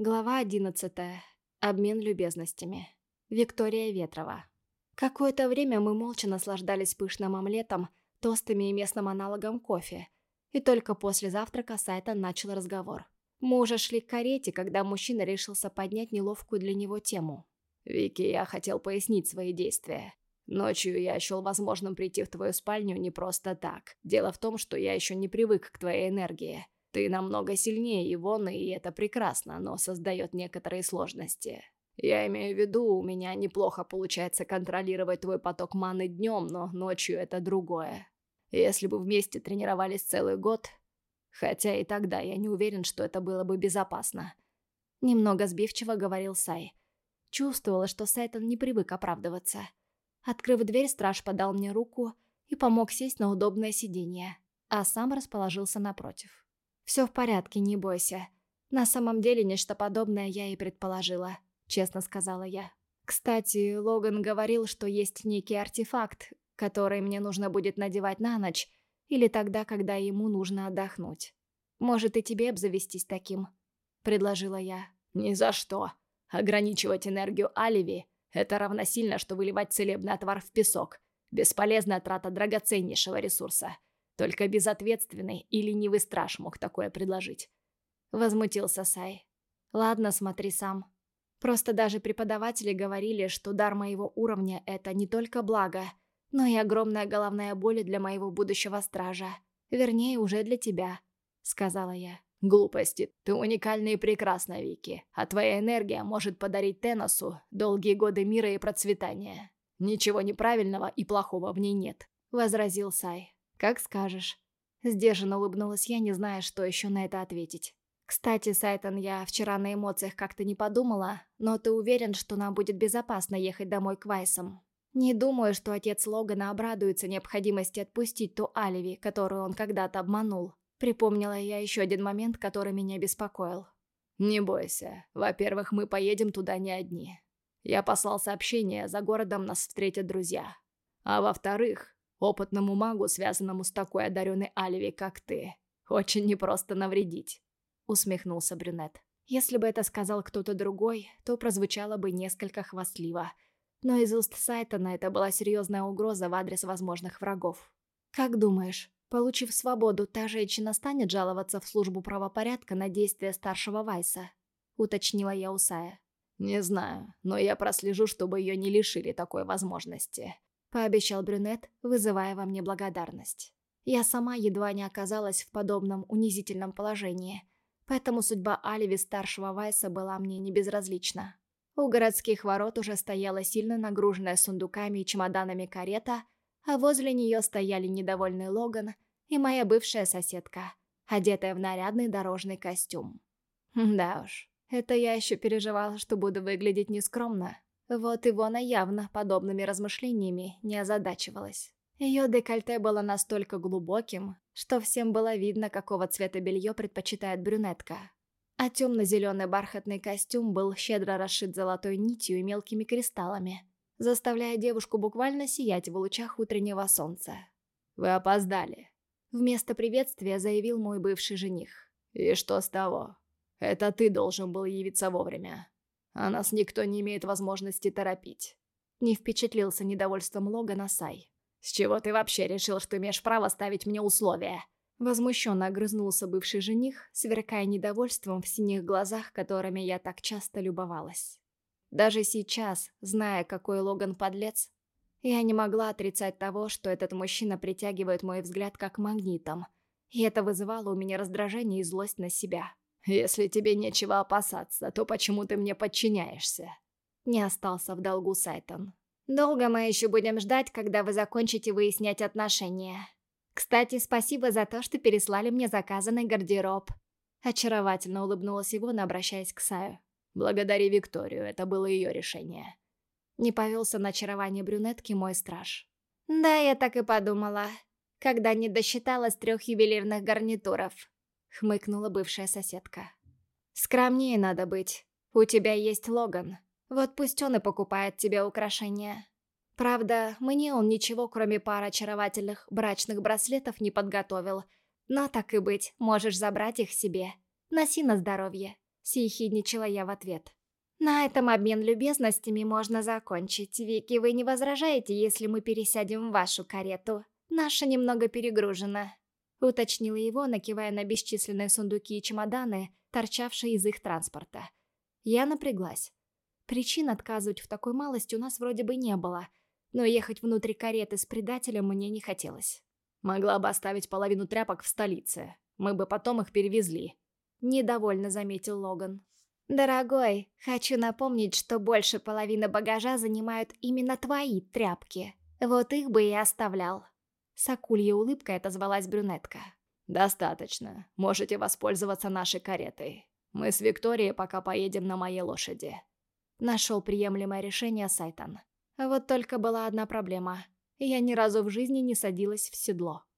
Глава 11. Обмен любезностями. Виктория Ветрова. Какое-то время мы молча наслаждались пышным омлетом, тостами и местным аналогом кофе. И только после завтрака Сайтон начал разговор. Мы уже шли к карете, когда мужчина решился поднять неловкую для него тему. «Вики, я хотел пояснить свои действия. Ночью я счел возможным прийти в твою спальню не просто так. Дело в том, что я еще не привык к твоей энергии. Ты намного сильнее Ивоны, и это прекрасно, но создает некоторые сложности. Я имею в виду, у меня неплохо получается контролировать твой поток маны днем, но ночью это другое. Если бы вместе тренировались целый год... Хотя и тогда я не уверен, что это было бы безопасно. Немного сбивчиво говорил Сай. Чувствовала, что Сайтон не привык оправдываться. Открыв дверь, страж подал мне руку и помог сесть на удобное сиденье, а сам расположился напротив. «Все в порядке, не бойся. На самом деле нечто подобное я и предположила», — честно сказала я. «Кстати, Логан говорил, что есть некий артефакт, который мне нужно будет надевать на ночь или тогда, когда ему нужно отдохнуть. Может, и тебе обзавестись таким?» — предложила я. «Ни за что. Ограничивать энергию Аливи — это равносильно, что выливать целебный отвар в песок. Бесполезная трата драгоценнейшего ресурса. Только безответственный и ленивый страж мог такое предложить». Возмутился Сай. «Ладно, смотри сам. Просто даже преподаватели говорили, что дар моего уровня — это не только благо, но и огромная головная боль для моего будущего стража. Вернее, уже для тебя», — сказала я. «Глупости. Ты уникальна и прекрасна, Вики. А твоя энергия может подарить Теносу долгие годы мира и процветания. Ничего неправильного и плохого в ней нет», — возразил Сай. «Как скажешь». Сдержанно улыбнулась я, не зная, что еще на это ответить. «Кстати, Сайтон, я вчера на эмоциях как-то не подумала, но ты уверен, что нам будет безопасно ехать домой к Вайсам? Не думаю, что отец Логана обрадуется необходимости отпустить ту Аливи, которую он когда-то обманул». Припомнила я еще один момент, который меня беспокоил. «Не бойся. Во-первых, мы поедем туда не одни. Я послал сообщение, за городом нас встретят друзья. А во-вторых, опытному магу, связанному с такой одаренной Аливи, как ты, очень непросто навредить», — усмехнулся брюнет. Если бы это сказал кто-то другой, то прозвучало бы несколько хвастливо. Но из уст Сайтона это была серьезная угроза в адрес возможных врагов. «Как думаешь, получив свободу, та женщина станет жаловаться в службу правопорядка на действия старшего Вайса?» — уточнила я у Сая. «Не знаю, но я прослежу, чтобы ее не лишили такой возможности», — пообещал брюнет, вызывая во мне благодарность. Я сама едва не оказалась в подобном унизительном положении, поэтому судьба Аливи старшего Вайса была мне не безразлична. У городских ворот уже стояла сильно нагруженная сундуками и чемоданами карета, а возле нее стояли недовольный Логан и моя бывшая соседка, одетая в нарядный дорожный костюм. Да уж, это я еще переживала, что буду выглядеть нескромно. Вот Ивона явно подобными размышлениями не озадачивалась. Ее декольте было настолько глубоким, что всем было видно, какого цвета белье предпочитает брюнетка. А темно-зеленый бархатный костюм был щедро расшит золотой нитью и мелкими кристаллами, заставляя девушку буквально сиять в лучах утреннего солнца. «Вы опоздали», — вместо приветствия заявил мой бывший жених. «И что с того? Это ты должен был явиться вовремя. А нас никто не имеет возможности торопить». Не впечатлился недовольством Логана Сай. «С чего ты вообще решил, что имеешь право ставить мне условия?» Возмущенно огрызнулся бывший жених, сверкая недовольством в синих глазах, которыми я так часто любовалась. Даже сейчас, зная, какой Логан подлец, я не могла отрицать того, что этот мужчина притягивает мой взгляд как магнитом, и это вызывало у меня раздражение и злость на себя. «Если тебе нечего опасаться, то почему ты мне подчиняешься?» Не остался в долгу Сайтон. «Долго мы еще будем ждать, когда вы закончите выяснять отношения. Кстати, спасибо за то, что переслали мне заказанный гардероб». Очаровательно улыбнулась Ивона, обращаясь к Саю. «Благодари Викторию, это было ее решение». Не повелся на очарование брюнетки мой страж. «Да, я так и подумала, когда не досчиталась 3 ювелирных гарнитуров», — хмыкнула бывшая соседка. «Скромнее надо быть. У тебя есть Логан. Вот пусть он и покупает тебе украшения. Правда, мне он ничего, кроме пары очаровательных брачных браслетов, не подготовил. Но так и быть, можешь забрать их себе. Носи на здоровье», съехидничала я в ответ. «На этом обмен любезностями можно закончить. Вики, вы не возражаете, если мы пересядем в вашу карету? Наша немного перегружена», — уточнила его, накивая на бесчисленные сундуки и чемоданы, торчавшие из их транспорта. Я напряглась. Причин отказывать в такой малости у нас вроде бы не было, но ехать внутри кареты с предателем мне не хотелось. «Могла бы оставить половину тряпок в столице. Мы бы потом их перевезли», — недовольно заметил Логан. «Дорогой, хочу напомнить, что больше половины багажа занимают именно твои тряпки. Вот их бы и оставлял». С акульей улыбкой отозвалась брюнетка. «Достаточно. Можете воспользоваться нашей каретой. Мы с Викторией пока поедем на моей лошади». Нашел приемлемое решение Сайтон. Вот только была одна проблема. Я ни разу в жизни не садилась в седло.